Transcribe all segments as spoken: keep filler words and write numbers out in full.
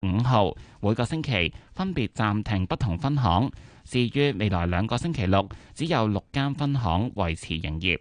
五號每個星期分別暫停不同分行。至於未來兩個星期六，只有六間分行維持營業。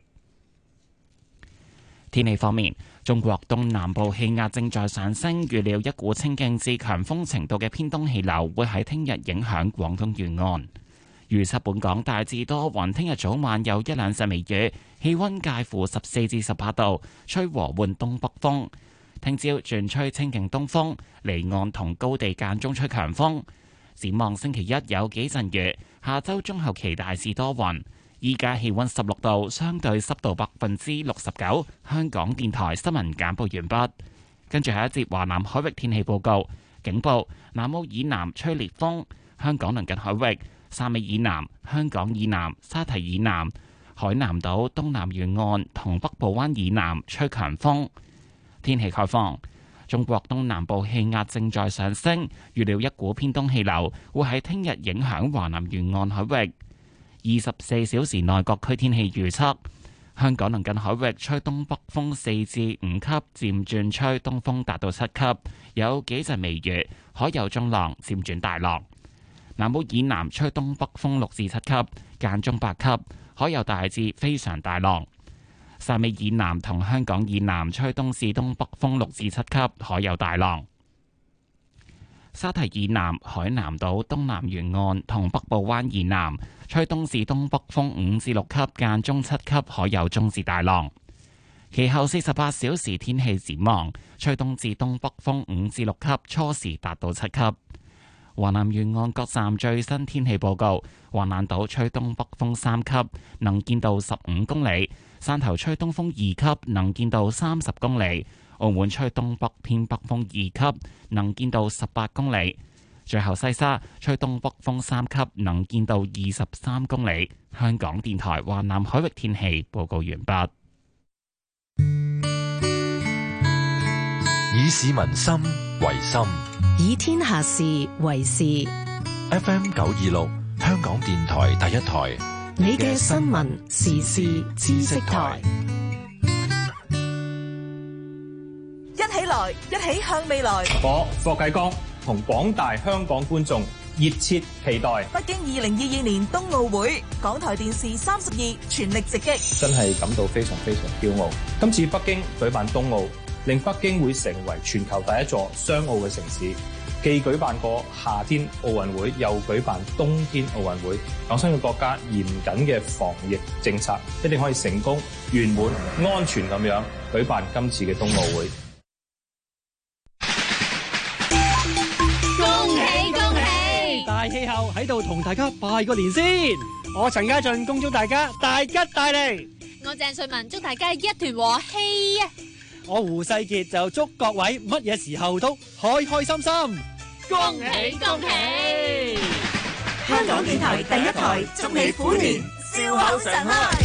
天氣方面，中國東南部氣壓正在上升，預料一股清勁至強風程度嘅偏東氣流會喺聽日影響廣東沿岸。預測本港大致多雲，聽日早晚有一兩陣微雨，氣溫介乎十四至十八度，吹和緩東北風。聽朝轉吹清勁東風，離岸同高地間中吹強風。展望星期一有幾陣雨，下周中後期大致多雲。依家氣溫十六度，相對濕度百分之六十九。香港電台新聞簡報完畢。跟住下一節華南海域天氣報告，警報：南澳以南吹烈風，香港鄰近海域、汕尾以南、香港以南、沙堤以南、海南島東南沿岸同北部灣以南吹強風。天氣概況：中國東南部氣壓正在上升，預料一股偏東氣流會喺聽日影響華南沿岸海域。二十四小時內各區天氣預測：香港鄰近海域吹東北風四至五級，漸轉吹東風達到七級，有幾陣微雨，海有中浪，漸轉大浪。南澳以南吹東北風六至七級，間中八級，海有大至非常大浪。汕尾以南同香港以南吹東至東北風六至七級，海有大浪。沙堤以南、海南島東南沿岸同北部灣以南吹東至東北風五至六級，間中七級，海有中至大浪。其後四十八小時天氣展望，吹東至東北風五至六級，初時達到七級。華南沿岸各站最新天氣報告：橫瀾島吹東北風三級，能見度十五公里；汕頭吹東風二級，能見度三十公里；澳門吹東北偏北風二級，能見度十八公里。最後西沙吹東北風三級，能見度二十三公里。香港電台華南海域天氣報告完畢。 以市民心為心， 以天下事為事。 F M 九二六，香港電台第一台， 你嘅新聞時事知識台。 一起來，一起向未來。 我霍繼剛同廣大香港觀眾熱切期待北京二零二二年冬奧會，港台電視三十二全力直擊， 真係感到非常非常驕傲。今次北京舉辦冬奧，令北京會成為全球第一座雙奧嘅城市。既舉辦過夏天奧運會，又舉辦冬天奧運會，我相信國家嚴謹嘅防疫政策一定可以成功、圓滿、安全咁樣舉辦今次嘅冬奧會。 恭喜恭喜！ 大氣候喺度同大家拜個年先。我陳家俊恭祝大家大吉大利。 我鄭瑞文祝大家一團和氣啊！ 我胡世傑就祝各位乜嘢時候都開開心心。 恭喜恭喜！ 香港電台第一台，祝你虎年笑口常開。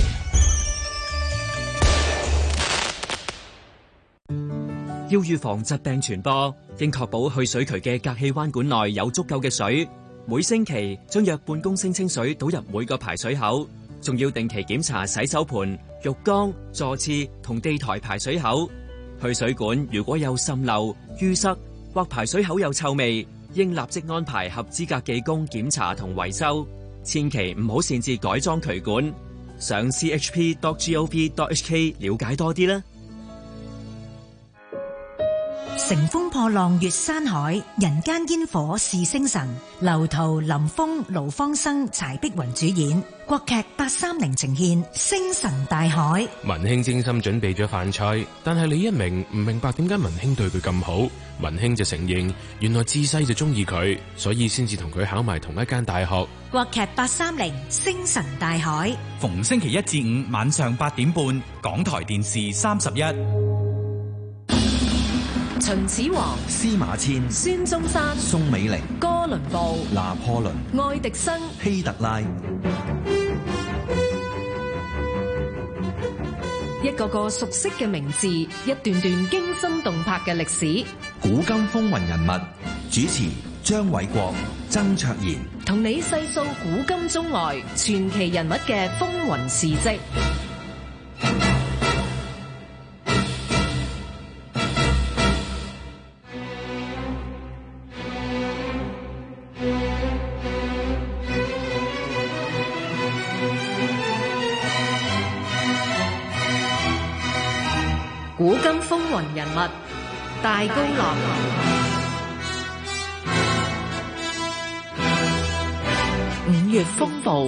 要預防疾病傳播，應確保去水渠嘅隔氣彎管內有足夠嘅水。每星期將約半公升清水倒入每個排水口，仲要定期檢查洗手盆、浴缸、座廁同地台排水口。去水管如果有滲漏、淤塞或排水口有臭味，應立即安排合資格技工檢查同維修。千祈唔好擅自改裝渠管。上 c h p dot gov dot h k 了解多啲啦。 乘風破浪越山海，人間煙火是星辰。劉濤、林峰、盧芳生、柴碧雲主演國劇八三零呈現《星辰大海》。 文興精心準備咗飯菜，但係李一鳴唔明白點解文興對佢咁好。文興就承認，原來自細就中意佢，所以先至同佢考埋同一間大學。 國劇八三零《星辰大海》， 逢星期一至五晚上八點半，港台電視三十一。 秦始皇、 司馬遷、 孫中山、 宋美齡、 哥倫布、 拿破崙、 愛迪生、 希特拉， 一個個熟悉嘅名字，一段段驚心動魄嘅歷史。 古今風雲人物，主持張偉國、曾卓賢， 同你細數古今中外傳奇人物嘅風雲事跡。 古今風雲人物，大高樂。 五月風暴。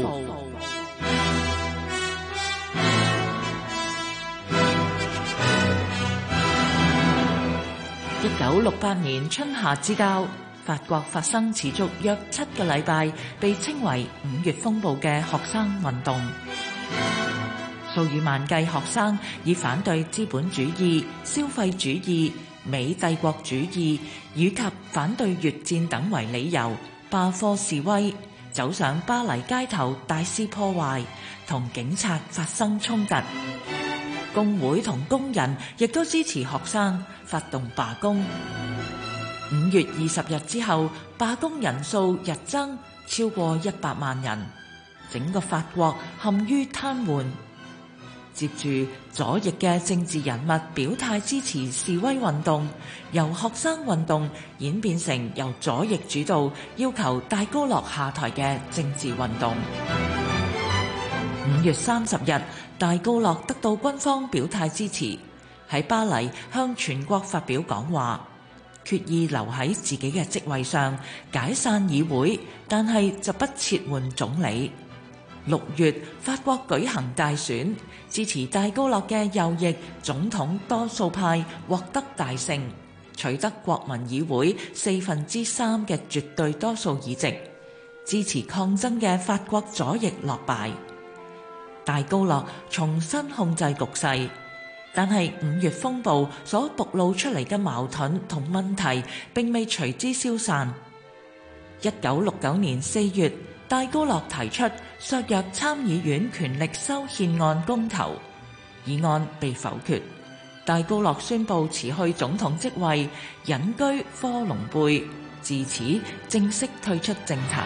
一九六八年春夏之交，法國發生持續約七個禮拜，被稱為五月風暴嘅學生運動。數以萬計學生以反對資本主義、消費主義、美帝國主義以及反對越戰等為理由，罷課示威，走上巴黎街頭大肆破壞，同警察發生衝突。工會同工人亦都支持學生發動罷工。五月二十日之後，罷工人數日增超過一百萬人，整個法國陷於癱瘓。接住左翼嘅政治人物表態支持示威運動，由學生運動演變成由左翼主導要求戴高樂下台嘅政治運動。五月三十日，戴高樂得到軍方表態支持，喺巴黎向全國發表講話，決意留喺自己嘅職位上，解散議會，但係就不撤換總理。六月，法國舉行大選，支持戴高樂嘅右翼總統多數派獲得大勝，取得國民議會四分之三嘅絕對多數議席。支持抗爭嘅法國左翼落敗，戴高樂重新控制局勢。但係五月風暴所暴露出嚟嘅矛盾同問題並未隨之消散。一九六九年四月，戴高樂提出削弱參議院權力修憲案公投，議案被否決。戴高樂宣布辭去總統職位，隱居科隆貝，自此正式退出政壇。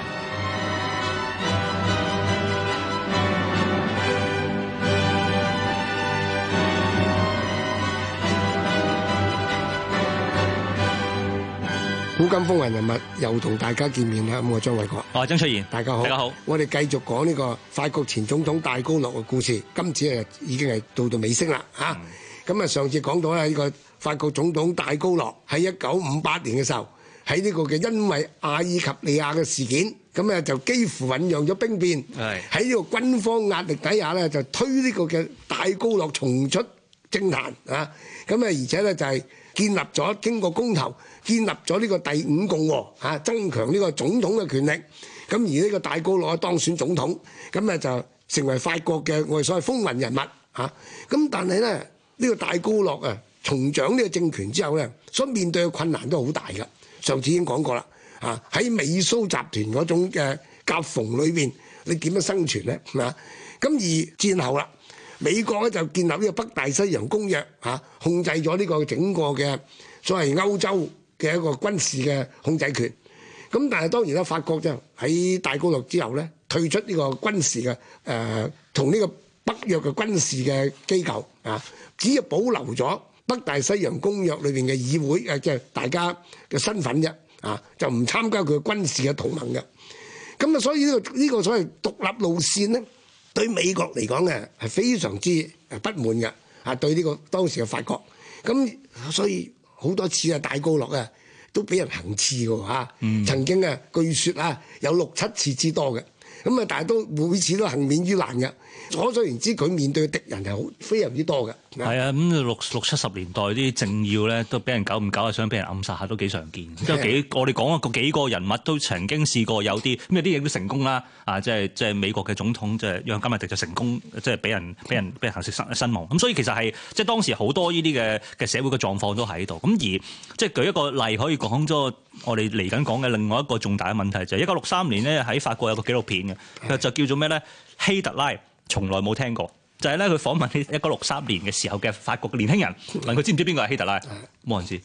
古今風雲人物又同大家見面啦，咁我張偉國， 我係曾出現， 大家好， 大家好， 我哋繼續講呢個法國前總統戴高樂嘅故事，今次誒已經係到到尾聲啦嚇。咁、嗯、啊上次講到咧呢個法國總統戴高樂喺一九五八年嘅時候，喺呢個嘅因為阿爾及利亞嘅事件，咁咧就幾乎醖釀咗兵變，喺呢個軍方壓力底下咧就推呢個嘅戴高樂重出政壇啊，咁啊而且咧就係、是。建立咗經過公投，建立咗呢個第五共和嚇，增強呢個總統嘅權力。咁而呢個戴高樂當選總統，咁咧就成為法國嘅我哋所謂風雲人物嚇。咁但係咧呢個戴高樂啊，重掌呢個政權之後咧，所面對嘅困難都好大㗎。上次已經講過啦，嚇喺美蘇集團嗰種嘅夾縫裏邊，你點樣生存咧？嚇咁而戰後啦。美國咧就建立呢個北大西洋公約嚇，控制咗呢個整個嘅所謂歐洲嘅一個軍事嘅控制權。咁但係當然啦，法國就喺戴高樂之後咧，退出呢個軍事嘅誒同呢個北約嘅軍事嘅機構啊，只係保留咗北大西洋公約裏邊嘅議會誒，即係大家嘅身份啫啊，就唔參加佢嘅軍事嘅同盟嘅。咁啊，所以呢個呢個所謂獨立路線咧。對美國嚟講嘅係非常之誒不滿嘅，啊對呢個當時嘅法國，咁所以好多次啊戴高樂啊都俾人行刺嘅嚇，嗯、曾經啊據説啊有六七次之多嘅，咁啊但係都每次都幸免於難嘅。可想而知，佢面對嘅敵人係好非常之多嘅。 係啊，咁六六七十年代啲政要咧，都俾人久唔久啊，想俾人暗殺下都幾常見。即係幾我哋講個幾個人物都曾經試過有啲，咁有啲嘢都成功啦。啊，即係即係美國嘅總統即係讓甘迺迪就成功，即係俾人俾人俾人行刺身身亡。咁所以其實係即係當時好多呢啲嘅嘅社會嘅狀況都喺度。咁而即係舉一個例，可以講咗我哋嚟緊講嘅另外一個重大嘅問題就係一九六三年咧喺法國有個紀錄片嘅，就叫做咩咧？希特拉。從來冇聽過，就係咧佢訪問呢一九六三年嘅時候嘅法國嘅年輕人，問佢知唔知邊個係希特拉？冇人知。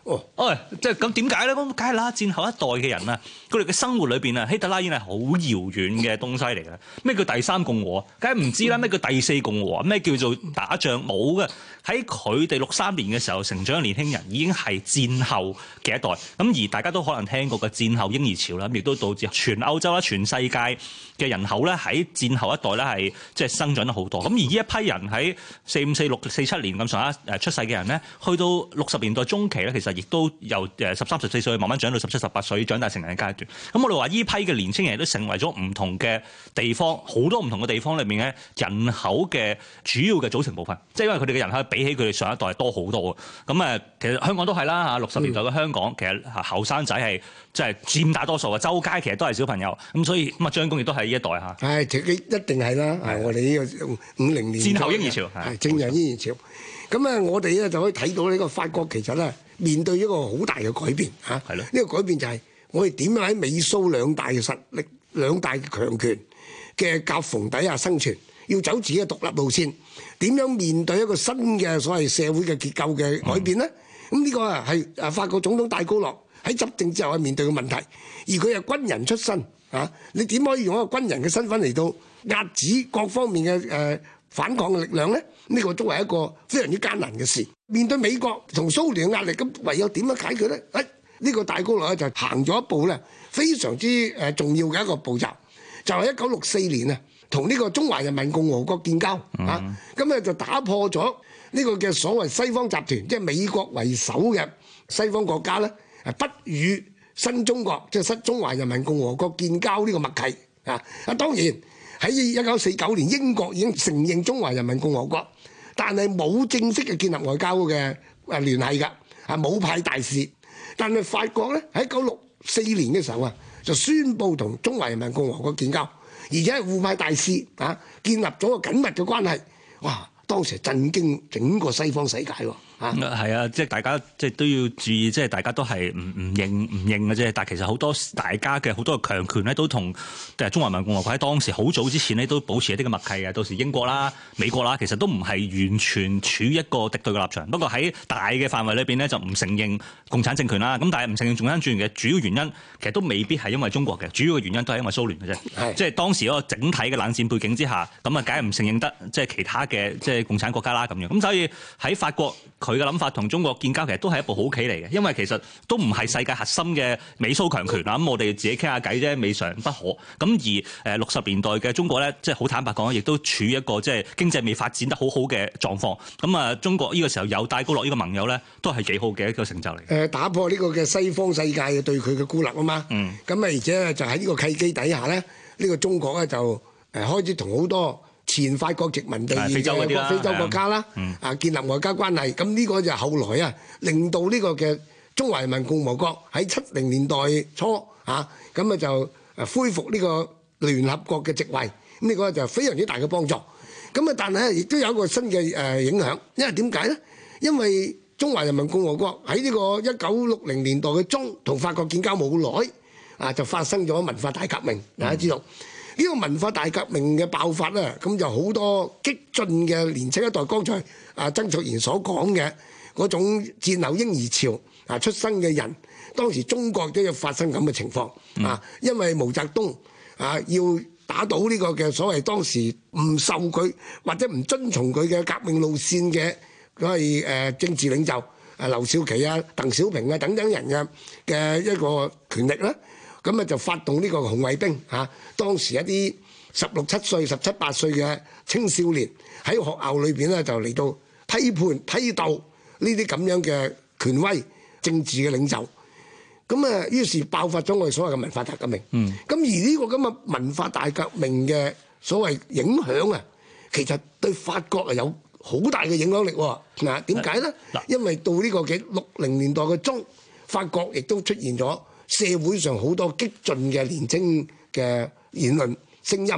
哦， 哦，即係咁點解咧？咁梗係啦，戰後一代嘅人啊，佢哋嘅生活裏邊啊，希特拉已經係好遙遠嘅東西嚟嘅。咩叫第三共和？梗係唔知啦。咩叫第四共和？咩叫做打仗？冇嘅。喺佢哋六三年嘅時候成長嘅年輕人已經係戰後嘅一代。咁而大家都可能聽過嘅戰後嬰兒潮啦，亦都導致全歐洲啦、全世界嘅人口咧喺戰後一代咧係即係生長得好多。咁而呢一批人喺四五、四六、四七年咁上下誒出世嘅人咧，去到六十年代中期咧，其實亦都由誒十三、十四歲慢慢長到十七、十八歲，長大成人嘅階段。咁我哋話呢批嘅年輕人都成為咗唔同嘅地方，好多唔同嘅地方裏面嘅人口嘅主要嘅組成部分。即係因為佢哋嘅人口比起佢哋上一代多好多。咁誒，其實香港都係啦嚇，六十年代嘅香港，其實後生仔係即係佔大多數嘅，周街其實都係小朋友。咁所以咁啊，張公亦都係呢一代嚇。 係，一定係啦。係我哋呢個五零年戰後嬰兒潮， 係正人嬰兒潮。咁啊，我哋咧就可以睇到呢個法國其實咧面對一個好大嘅改變嚇。係咯。呢個改變就係我哋點樣喺美蘇兩大嘅實力、兩大嘅強權嘅夾縫底下生存，要走自己嘅獨立路線，點樣面對一個新嘅所謂社會嘅結構嘅改變咧？咁、嗯、呢個啊係誒法國總統戴高樂喺執政之後係面對嘅問題，而佢係軍人出身啊，你點可以用一個軍人嘅身份嚟到壓止各方面嘅誒、呃、反抗嘅力量咧？呢、這個都係一個非常之艱難嘅事。面對美國同蘇聯嘅壓力，咁唯有點樣解決咧？誒、哎，呢、這個戴高樂咧就行咗一步咧，非常之誒重要嘅一個步驟，就係一九六四年啊，同呢個中華人民共和國建交啊，咁咧、嗯、就打破咗呢個嘅所謂西方集團，即係美國為首嘅西方國家咧，係不與新中國即係新中華人民共和國建交呢個默契啊！啊，當然喺一九四九年英國已經承認中華人民共和國，但係冇正式嘅建立外交嘅誒聯繫㗎，啊冇派大使。但係法國咧喺一九六四年嘅時候啊，就宣布同中華人民共和國建交，而且係互派大使啊，建立咗個緊密嘅關係。哇！當時震驚整個西方世界喎。啊， 係啊，即係大家即係都要注意，即係大家都係唔唔認唔認嘅啫。但係其實好多大家嘅好多嘅強權咧，都同誒中華人民共和國喺當時好早之前咧，都保持一啲嘅默契嘅。到時英國啦、美國啦，其實都唔係完全處於一個敵對嘅立場。不過喺大嘅範圍裏邊咧，就唔承認共產政權啦。咁但係唔承認共產政權嘅主要原因，其實都未必係因為中國嘅，主要嘅原因都係因為蘇聯嘅啫。即係當時嗰個整體嘅冷戰背景之下，咁啊，梗係唔承認得即係其他嘅即係共產國家啦咁樣。咁所以喺法國，佢嘅諗法同中國建交其實都係一步好棋嚟嘅，因為其實都唔係世界核心嘅美蘇強權啦。咁我哋自己傾下偈啫，未嘗不可。咁而誒六十年代嘅中國咧，即係好坦白講，亦都處於一個即係經濟未發展得好好嘅狀況。咁啊，中國呢個時候有戴高樂呢個盟友咧，都係幾好嘅一個成就嚟。 誒，打破呢個嘅西方世界嘅對佢嘅孤立啊嘛。嗯。咁啊，而且就喺呢個契機底下咧，呢、呢個中國咧就誒開始同好多前法國殖民地嘅非洲國家啦，啊建立外交關係，咁呢個就後來啊，令到呢個嘅中華人民共和國喺七零年代初啊，咁啊就誒恢復呢個聯合國嘅席位，咁呢個就非常之大嘅幫助。咁啊，但係亦都有一個新嘅誒影響，因為點解咧？因為中華人民共和國喺呢個一九六零年代嘅中同法國建交冇耐，啊就發生咗文化大革命，大家知道。呢個文化大革命嘅爆發咧，咁就好多激進嘅年青一代，剛才啊曾卓然所講嘅嗰種戰後嬰兒潮啊出生嘅人，當時中國都有發生咁嘅情況啊，因為毛澤東啊要打倒呢個嘅所謂當時唔受佢或者唔遵從佢嘅革命路線嘅嗰係誒政治領袖啊劉少奇啊、鄧小平啊等等人嘅嘅一個權力啦。咁啊就發動呢個紅衛兵嚇、啊，當時一啲十六七歲、十七八歲嘅青少年喺學校裏邊咧就嚟到批判批鬥呢啲咁樣嘅權威政治嘅領袖，咁啊於是爆發咗我哋所謂嘅文化大革命。嗯，咁而呢個咁嘅文化大革命嘅所謂影響啊，其實對法國係有好大嘅影響力喎。嗱，點解咧？因為到呢個嘅六零年代嘅中，法國亦都出現咗社會上好多激進嘅年青嘅言論聲音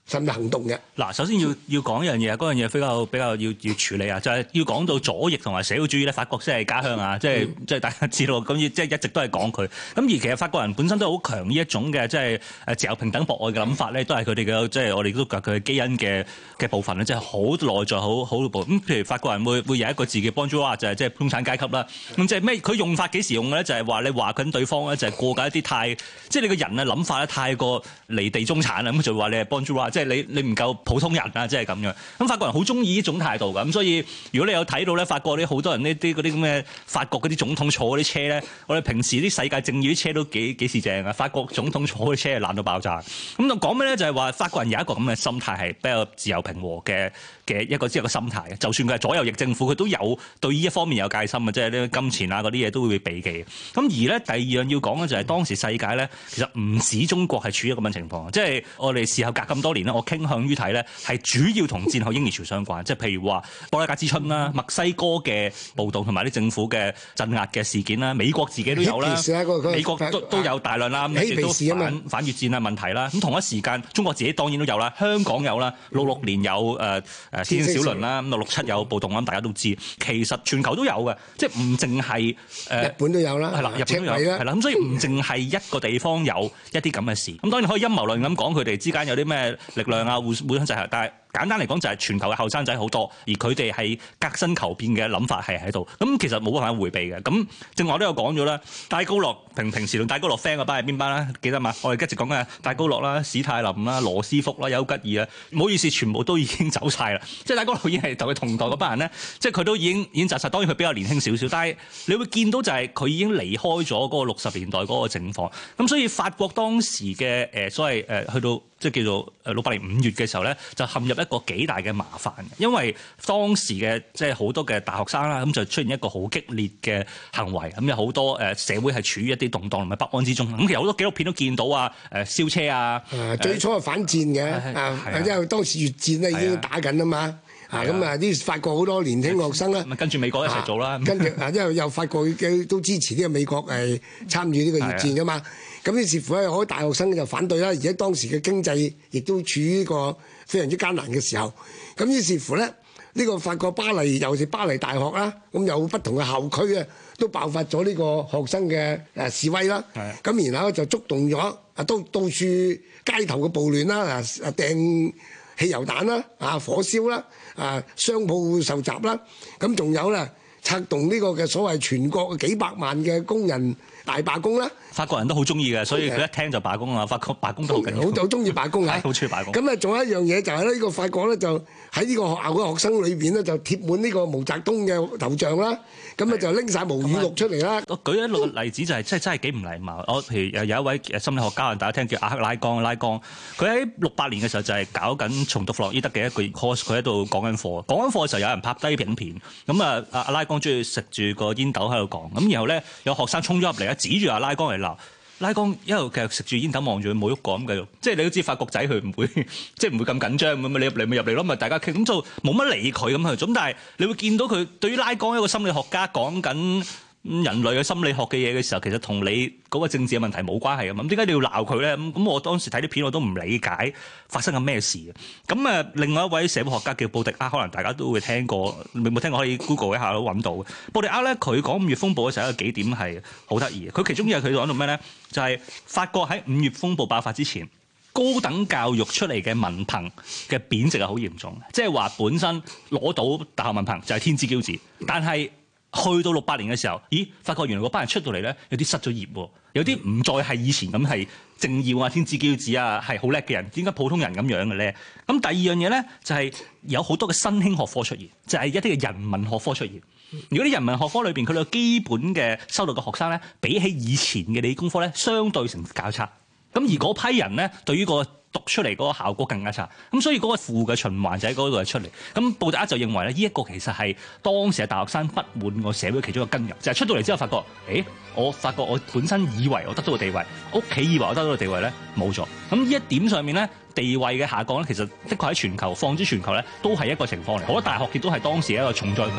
甚至行動嘅。 嗱，首先要要講一樣嘢，嗰樣嘢比較比較要要處理啊，就係、是、要講到左翼同埋社會主義咧，法國先係家鄉啊，即係即係大家知道，咁即係一直都係講佢。咁而其實法國人本身都好強呢一種嘅，即係誒自由平等博愛嘅諗法咧，都係佢哋嘅，即係我哋都講佢嘅基因嘅嘅部分咧，即係好內在好好部分。咁譬如法國人會會有一個字叫 bourgeois，就係即係中產階級啦。咁即係咩？佢用法幾時用嘅咧？就係話你話緊對方咧，就係過緊一啲太，即係你個人嘅諗法咧太過離地中產啦，咁就話你係 bourgeois，即係你你唔夠普通人啊，即係咁樣。咁法國人好中意呢種態度㗎，咁所以如果你有睇到咧，法國啲好多人呢啲嗰啲咁嘅法國嗰啲總統坐嗰啲車咧，我哋平時啲世界正義啲車都幾幾時正啊！法國總統坐嗰啲車係爛到爆炸。咁就講咩咧？就係話法國人有一個咁嘅心態係比較自由平和嘅嘅一個即係個心態嘅。就算佢係左右翼政府，佢都有對呢一方面有戒心嘅，即係啲金錢啊嗰啲嘢都會避忌。咁而咧第二樣要講嘅就係當時世界咧，其實唔止中國係處於一個咁嘅情況，即係我哋事後隔咁多年咧，我傾向於睇咧係主要同戰後嬰兒潮相關，即係譬如話布拉格之春啦、墨西哥嘅暴動同埋啲政府嘅鎮壓嘅事件啦，美國自己都有啦，美國都都有大量啦，亦都反反越戰啊問題啦。咁同一時間，中國自己當然都有啦，香港有啦，六六年有誒誒天星小輪啦，咁六六七有暴動，咁大家都知。其實全球都有嘅，即係唔淨係誒日本都有啦， 係啦，日本都有，係啦。咁所以唔淨係一個地方有一啲咁嘅事。咁當然可以陰謀論咁講，佢哋之間有啲咩力量啊，互互相制衡，但係簡單嚟講就係全球嘅後生仔好多，而佢哋係革新求變嘅諗法係喺度。咁其實冇辦法迴避嘅。咁正話我都有講咗啦，戴高樂平平時同戴高樂 friend 嗰班係邊班啦？記得嘛？我哋一直講嘅戴高樂啦、史泰林啦、羅斯福啦、丘吉爾啦，唔好意思，全部都已經走晒啦。即係戴高樂已經係同佢同代嗰班人咧，即係佢都已經已經紮實。當然佢比較年輕少少，但係你會見到就係佢已經離開咗嗰個六十年代嗰個情況。咁所以法國當時嘅誒所謂誒去到即係叫做誒六八年五月嘅時候咧，就陷入一個幾大嘅麻煩，因為當時嘅即係好多嘅大學生啦，咁就出現一個好激烈嘅行為，咁有好多誒社會係處於一啲動盪同埋不安之中。咁其實好多紀錄片都見到啊，誒燒車啊， 誒最初係反戰嘅，啊，因為當時越戰咧已經打緊啊嘛。啊咁啊！啲法國好多年輕學生啦， 跟住美國一齊做啦。 跟住啊，因為有法國嘅都支持呢個美國係參與呢個越戰噶嘛。咁於是乎咧，好多大學生就反對啦。而且當時嘅經濟亦都處於一個非常之艱難嘅時候。咁於是乎咧，呢個法國巴黎，尤其是巴黎大學啦，咁有不同嘅校區啊，都爆發咗呢個學生嘅誒示威啦。咁然後就觸動咗啊，都到處街頭嘅暴亂啦，啊啊掟汽油彈啦，啊火燒啦，啊商鋪受襲啦，咁仲有咧策動呢個嘅所謂全國幾百萬嘅工人大罷工啦。 法國人都好中意嘅，所以佢一聽就罷工啊！法國罷工都好緊要， 好中意罷工啊！ 好中意罷工。 咁啊，仲有一樣嘢就係咧，呢個法國咧就喺呢個學校嘅學生裏邊咧就貼滿呢個毛澤東嘅頭像啦。咁啊就拎晒毛語錄出嚟啦。 我舉一個例子就係、是、真係真係幾唔禮貌。我譬如有一位心理學家，大家聽叫阿克拉岡拉岡，佢喺六八年嘅時候就係搞緊重讀弗洛伊德嘅一個 course，佢喺度講緊課。講緊課嘅時候有人拍低影片，咁啊阿阿拉岡中意食住個煙斗喺度講，咁然後咧有學生衝咗入嚟啊，指住阿拉岡嚟鬧。拉岡一路繼續食住煙斗望住佢冇喐過咁繼續，即係你都知法國仔佢唔會即係唔會咁緊張咁啊！你入嚟咪入嚟咯，咪大家傾咁就冇乜理佢咁去。咁但係你會見到佢對於拉岡一個心理學家講緊人類嘅心理學嘅嘢嘅時候，其實同你嗰個政治嘅問題冇關係嘅嘛。咁點解你要鬧佢咧？咁咁我當時睇啲片我都唔理解發生緊咩事嘅。咁誒，另外一位社會學家叫布迪厄，可能大家都會聽過，你冇聽過可以 Google 一下都揾到。布迪厄咧，佢講五月風暴嘅時候有幾點係好得意嘅。佢其中一日佢講到咩咧？就係、是、法國喺五月風暴爆發之前，高等教育出嚟嘅文憑嘅貶值係好嚴重嘅，即係話本身攞到大學文憑就係天之驕子，但係去到六八年嘅時候，咦？發覺原來嗰班人出到嚟咧，有啲失咗業喎，有啲唔再係以前咁係政要啊、天之驕子啊，係好叻嘅人，點解普通人咁樣嘅咧？咁第二樣嘢咧，就係、是、有好多嘅新興學科出現，就係、是、一啲嘅人文學科出現。如果啲人文學科裏邊佢哋基本嘅收到嘅學生咧，比起以前嘅理工科咧，相對成績較差。咁而嗰批人咧，對於個讀出嚟嗰個效果更加差，咁所以嗰個負嘅循環就喺嗰度出嚟。咁布達克就認為咧，呢一個其實係當時嘅大學生不滿個社會其中一個根源，就係、是、出到嚟之後發覺，誒，我發覺我本身以為我得到個地位，屋企以為我得到個地位咧冇咗。咁呢一點上面咧，地位嘅下降咧，其實的確喺全球放諸全球咧，都係一個情況嚟。好多大學亦都係當時一個重災區。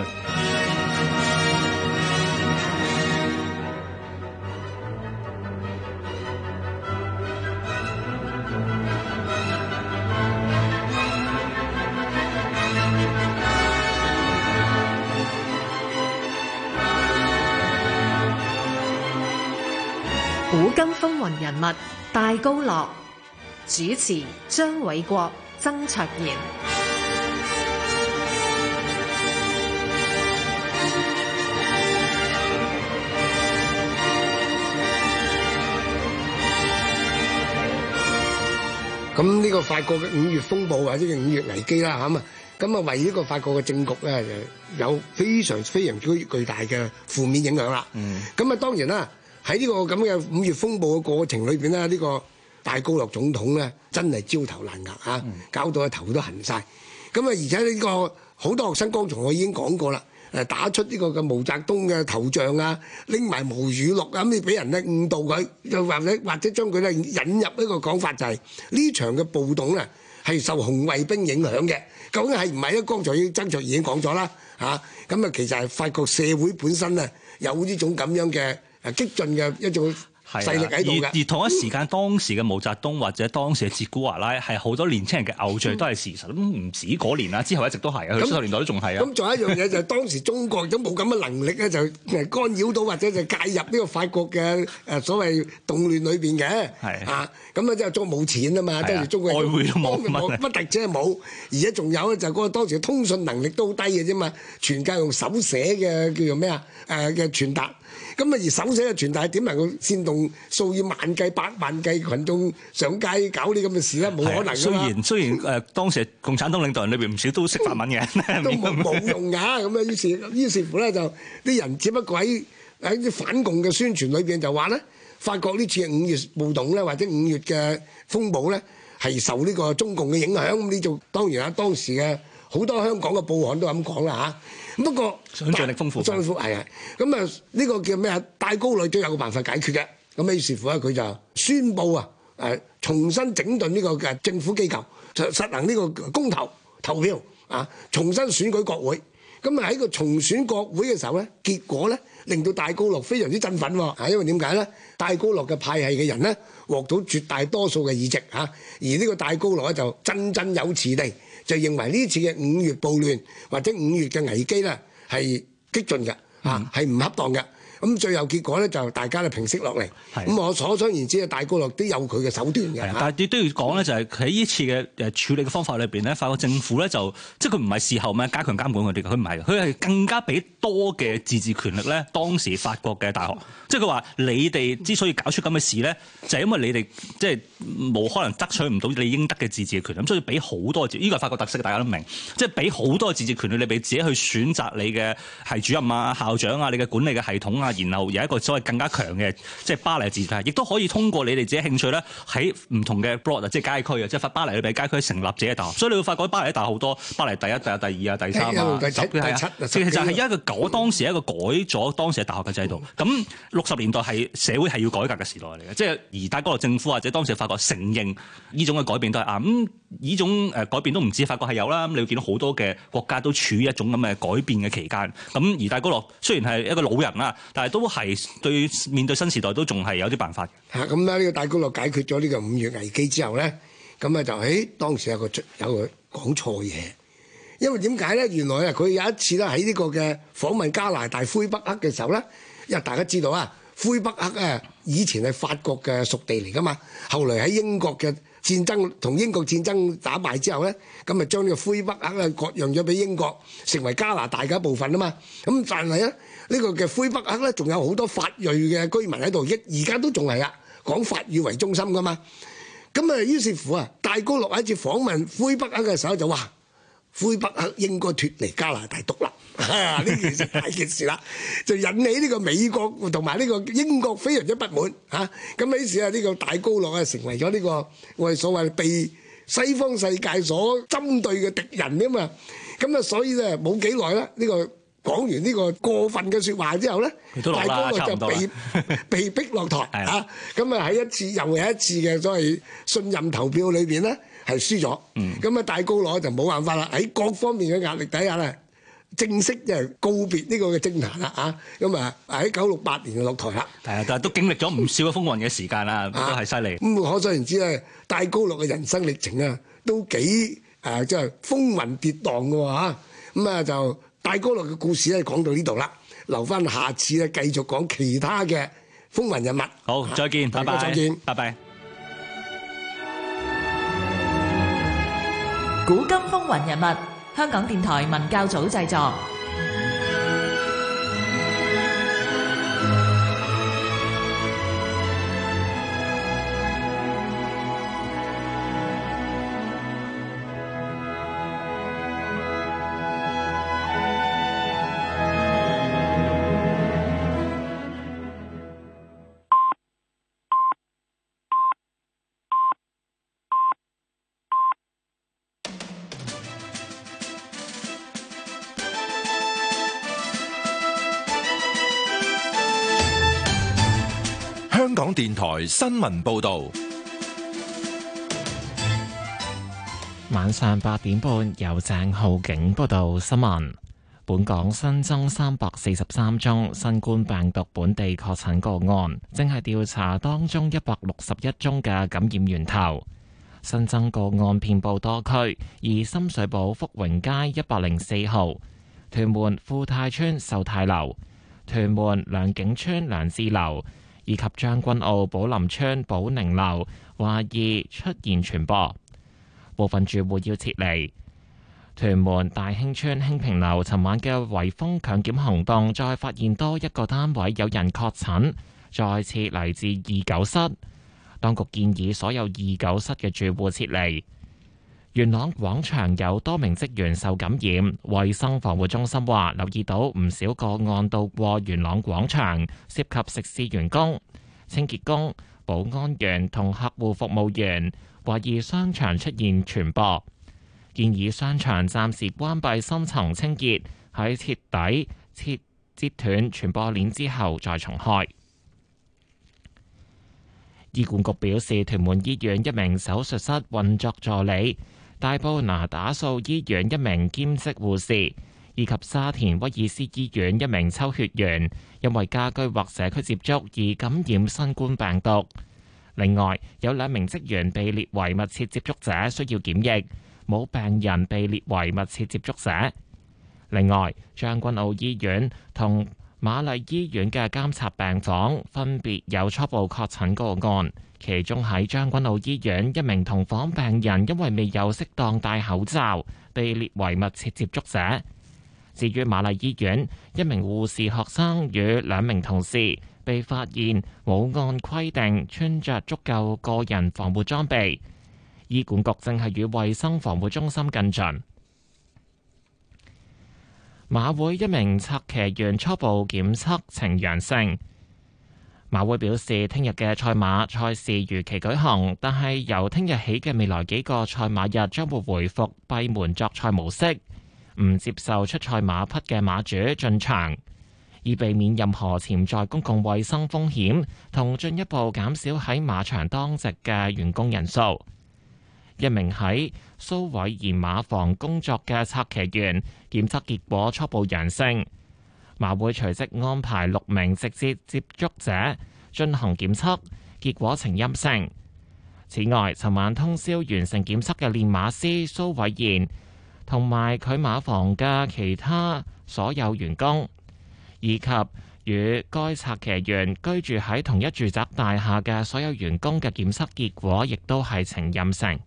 跟風雲人物戴高樂，主持張偉國、曾卓賢。 咁呢個法國嘅五月風暴或者叫五月危機啦，嚇嘛，咁啊為呢個法國嘅政局咧，有非常非常之巨大嘅負面影響啦。嗯，咁啊當然啦，喺呢個咁嘅五月風暴嘅過程裏邊咧，呢個戴高樂總統咧真係焦頭爛額嚇，搞到個頭都痕晒。咁啊而且呢個好多學生，剛才我已經講過啦。誒打出呢個嘅毛澤東嘅頭像啊，拎埋毛語錄啊，咁你俾人咧誤導佢，又或者或者將佢咧引入一個講法，就係呢場嘅暴動咧係受紅衛兵影響嘅。究竟係唔係咧？剛才已經曾卓已經講咗啦，嚇咁啊，其實係法國社會本身啊有呢種咁樣嘅誒激進嘅一種勢力喺度嘅。 而而同一時間，當時嘅毛澤東或者當時嘅捷古華拉係好多年青人嘅偶像，都係事實。咁唔止嗰年啦，之後一直都係啊，佢七十年代都仲係啊。 咁仲有一樣嘢就係當時中國都冇咁嘅能力咧，就誒干擾到或者就介入呢個法國嘅誒所謂動亂裏邊嘅。係啊，咁啊即係中國冇錢啊嘛，當時中國外匯都冇乜， 乜特止係冇，而且仲有咧就嗰個當時嘅通訊能力都好低嘅啫嘛，全靠用手寫嘅叫做咩啊誒嘅傳達。咁啊，而手寫嘅傳達點能夠煽動數以萬計、百萬計群眾上街搞呢咁嘅事咧？冇可能㗎。 雖然雖然誒、呃、當時共產黨領導人裏邊唔少都識法文嘅， 都冇冇用㗎。咁啊，於是於是乎咧，就啲人只不過喺喺啲反共嘅宣傳裏邊就話咧，法國呢次五月暴動咧，或者五月嘅風暴咧，係受呢個中共嘅影響。咁呢就當然啦，當時嘅好多香港嘅報刊都咁講啦嚇。不過想像力豐富， 豐富係啊，咁啊呢個叫咩啊？戴高樂都有個辦法解決嘅。咁於是乎咧，佢就宣布啊誒重新整頓呢個嘅政府機構，就實行呢個公投投票啊，重新選舉國會。咁啊喺個重選國會嘅時候咧，結果咧令到戴高樂非常之振奮喎。啊，因為點解咧？戴高樂嘅派系嘅人咧獲到絕大多數嘅議席嚇，而呢個戴高樂咧就振振有詞地就認為呢次嘅五月暴亂或者五月嘅危機咧係激進嘅嚇，係唔恰當嘅。咁最後結果咧就大家咧平息落嚟。咁我可想而知啊，戴高樂都有佢嘅手段嘅。 但係亦都要講咧，就係喺呢次嘅誒處理嘅方法裏邊咧，法國政府咧就即係佢唔係事後咩加強監管佢哋嘅，佢唔係，佢係更加俾多嘅自治權力咧。當時法國嘅大學，即係佢話你哋之所以搞出咁嘅事咧，就係因為你哋即係冇可能得取唔到你應得嘅自治權，咁所以俾好多自，呢個係法國特色，大家都明，即係俾好多自治權利你俾自己去選擇你嘅系主任啊、校長啊、你嘅管理嘅系統啊。然後有一個所謂更加強嘅，即係巴黎自治體，亦都可以通過你哋自己興趣咧，喺唔同嘅 block 即係街區啊，即係巴黎裏邊街區成立自己嘅大學。所以你會發覺巴黎大學好多，巴黎第一、第第二啊、第三啊、 第七、第七， 其實就係一個改當時一個改咗當時嘅大學嘅制度。咁六十年代係社會係要改革嘅時代嚟嘅，即係而戴高樂政府或者當時嘅法國承認呢種嘅改變都係啱。咁呢種誒改變都唔止法國係有啦，咁你會見到好多嘅國家都處於一種咁嘅改變嘅期間。咁而戴高樂雖然係一個老人啦，但係都係對面對新時代都仲係有啲辦法嘅。 嚇咁咧，呢個戴高樂解決咗呢個五月危機之後咧，咁啊就喺當時有個有個講錯嘢，因為點解咧？原來啊，佢有一次咧喺呢個嘅訪問加拿大魁北克嘅時候咧，因為大家知道啊，魁北克啊以前係法國嘅屬地嚟噶嘛，後來喺英國嘅戰爭同英國戰爭打敗之後咧，咁啊將呢個魁北克咧割讓咗俾英國，成為加拿大嘅一部分啊嘛。咁但係咧呢個嘅魁北克咧仲有好多法裔嘅居民喺度，而家都仲係啊講法語為中心噶嘛。咁啊於是乎啊，戴高樂喺一次訪問魁北克嘅時候就話：魁北克應該脫離加拿大獨立。呢件事大件事啦，就引起呢個美國同埋呢個英國非常之不滿嚇。咁於是啊，呢個戴高樂啊成為咗呢個我哋所謂被西方世界所針對嘅敵人啊嘛。咁啊，所以咧冇幾耐啦，呢個講完呢個過分嘅説話之後咧，戴高樂就被被逼落台嚇。咁啊喺一次又係一次嘅所謂信任投票裏邊咧係輸咗。咁啊戴高樂就冇辦法啦，喺各方面嘅壓力底下咧，正式即係告別呢個嘅政壇啦啊！咁啊喺九六八年就落台啦。係啊，但係都經歷咗唔少嘅風雲嘅時間啦，都係犀利。咁可想而知咧，戴高樂嘅人生歷程啊，都幾誒即係風雲跌宕嘅喎嚇。咁啊就戴高樂嘅故事咧講到呢度啦，留翻下次咧繼續講其他嘅風雲人物。 好，再見，拜拜， 再見， 拜拜。 古今風雲人物，香港電台文教組製作。 香港電台新聞報道， 晚上八點半由鄭浩景報道新聞。本港新增三百四十三宗新冠病毒本地確診個案，正係調查當中一百六十一宗嘅感染源頭。新增個案遍佈多區，而深水埗福榮街一百零四號、屯門富泰邨秀泰樓、屯門良景邨良智樓以及將軍澳寶林邨寶寧樓懷疑出現傳播，部分住戶要撤離。屯門大興邨興平樓尋晚嘅圍封強檢行動，再發現多一個單位有人確診，再次嚟自二九室。當局建議所有二九室嘅住戶撤離。元朗廣場有多名職員受感染，衛生防護中心話留意到唔少個案到過元朗廣場，涉及食肆員工、清潔工、保安員同客戶服務員，懷疑商場出現傳播，建議商場暫時關閉深層清潔，喺徹底切截斷傳播鏈之後再重開。醫管局表示，屯門醫院一名手術室運作助理、大埔那打素醫院一名兼職護士以及沙田威爾斯醫院一名抽血員，因為家居或社區接觸而感染新冠病毒。另外，有兩名職員被列為密切接觸者，需要檢疫，冇病人被列為密切接觸者。另外，將軍澳醫院同瑪麗醫院嘅監察病房分別有初步確診個案，其中喺將軍澳醫院一名同房病人因為未有適當戴口罩，被列為密切接觸者。至於瑪麗醫院，一名護士學生與兩名同事被發現冇按規定穿着足夠個人防護裝備，醫管局正係與衛生防護中心跟進。馬會一名策騎員初步檢測呈陽性，馬會表示聽日嘅賽馬賽事如期舉行，但係由聽日起嘅未來幾個賽馬日將會回復閉門作賽模式，唔接受出賽馬匹嘅馬主進場，以避免任何潛在公共衛生風險，同進一步減少喺馬場當值嘅員工人數。一名喺蘇偉賢馬房工作嘅策騎員檢測結果初步陽性，馬會隨即安排六名直接接觸者進行檢測，結果呈陰性。此外，尋晚通宵完成檢測嘅練馬師蘇偉賢同埋佢馬房嘅其他所有員工，以及與該策騎員居住喺同一住宅大廈嘅所有員工嘅檢測結果，亦都係呈陰性。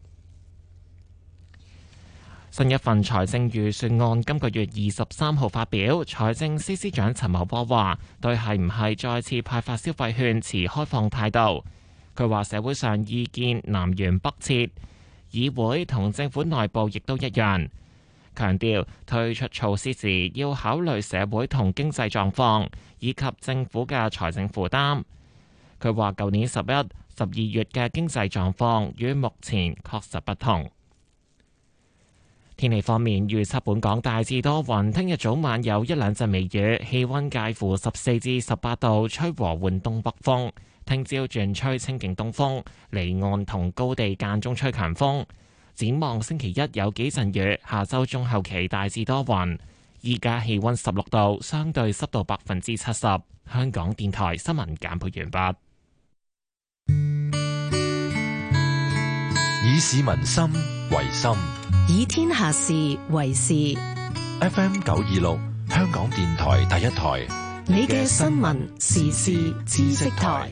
新一份財政預算案今個月二十三號發表，財政司司長陳茂波話：對係唔係再次派發消費券持開放態度。佢話社會上意見南轅北轍，議會同政府內部亦都一樣，強調推出措施時要考慮社會同經濟狀況以及政府嘅財政負擔。佢話舊年十一、十二月嘅經濟狀況與目前確實不同。天氣方面，預測本港大致多雲，聽日早晚有一兩陣微雨，氣溫介乎十四至十八度，吹和緩東北風。聽朝轉吹清勁東風，離岸同高地間中吹強風。展望星期一有幾陣雨，下周中後期大致多雲。依家氣溫十六度，相對濕度百分之七十。香港電台新聞簡報完畢。 以市民心為心， 以天下事為事。 F M 九二六，香港電台第一台， 你嘅新聞時事知識台。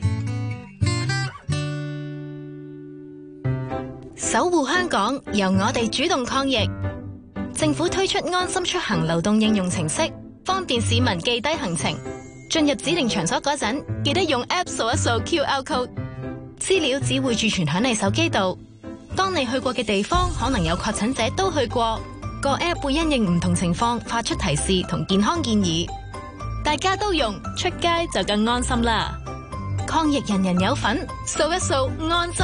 守護香港，由我哋主動抗疫。政府推出安心出行流動應用程式，方便市民記低行程。進入指定場所嗰陣，記得用 App 掃一掃 Q R code， 資料只會儲存響你手機度。當你去過嘅地方可能有確診者都去過，個 App 會因應唔同情況發出提示同健康建議。大家都用，出街就更安心啦！抗疫人人有份，掃一掃安心。